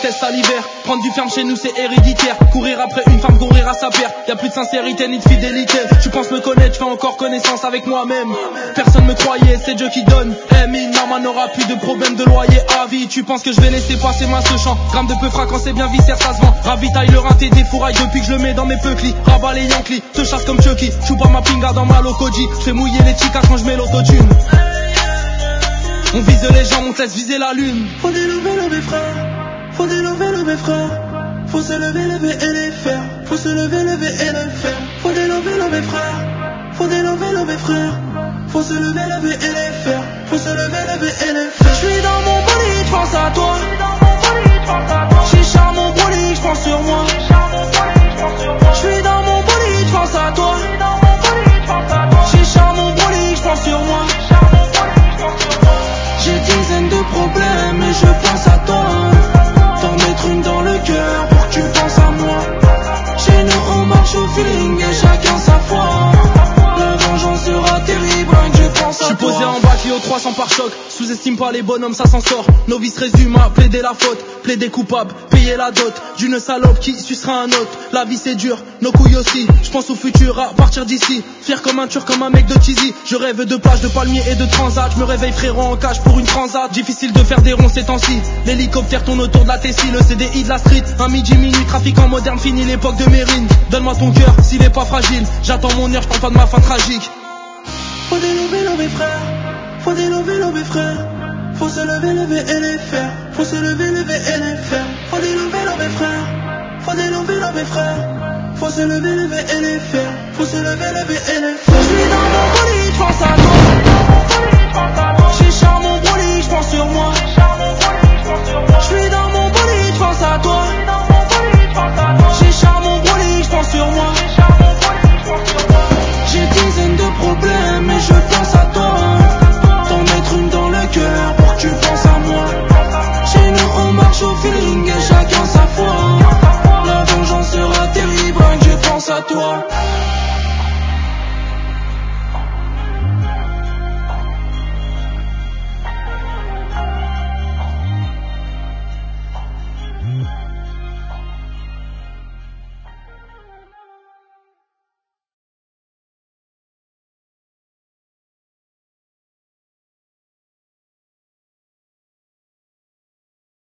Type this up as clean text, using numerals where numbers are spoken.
test salivaire. Prendre du ferme chez nous c'est héréditaire. Courir après une femme, courir à sa perte. Y'a plus de sincérité ni de fidélité. Tu penses me connaître, je fais encore connaissance avec moi-même. Personne me croyait, c'est Dieu qui donne. Maman n'aura plus de problème de loyer à vie. Tu penses que je vais laisser passer ma ce champ. Gramme de peu quand c'est bien viscère, ça se vend. Ravitaille le rinté des fourrailles depuis que je le mets dans mes peuclis. Rabat les Yankees, te chasse comme Chucky. Chou pas ma pinga dans ma locoji. Je fais mouiller les chicas quand je mets l'autotune. On vise les gens, on te laisse viser la lune. Faut délever, lever frère. Faut délever, lever frère. Faut se lever, lever et les faire. Faut se lever, lever et le faire. Faut délever, lever frère. Faut délever, lever frère. Faut se lever, lever et les faire. Faut se lever, lever et les faire. J'suis dans mon bolide, j'pense à toi. Chicha mon bolide, j'pense sur moi. J'suis dans mon bolide, j'pense à toi. Chicha mon bolide, j'pense sur moi. J'ai dizaines de problèmes et je pense à toi. T'en mettre une dans le cœur pour que tu penses à moi. Chez nous on marche au feeling et chacun sa foi. La vengeance sera terrible, rien que je pense à toi. J'suis posé en bas, Clio 300 par choc. Sous-estime pas les bonhommes, ça s'en sort. Novice résume à plaider la faute. Plaider coupable, payer la dot d'une salope qui sucera un autre. La vie c'est dur, nos couilles aussi. J'pense au futur à partir d'ici. Fier comme un turc, comme un mec de cheesy. Je rêve de plages, de palmiers et de transat. Je me réveille frérot en cage pour une transat. Difficile de faire des ronds ces temps-ci. L'hélicoptère tourne autour de la Tessie. Le CDI de la street, un midi minuit. Trafiquant moderne, fini l'époque de Mérine. Donne-moi ton cœur s'il est pas fragile. J'attends mon heure, j'parle pas de ma fin tragique. Faut délever, lever frère. Faut délever, lever frère. Faut se lever, lever et les faire. Faut se lever, lever et les faire. Faut délever, lever frère. Faut délever, lever frère. Faut se lever, lever et les faire. Faut se lever, lever et les faire.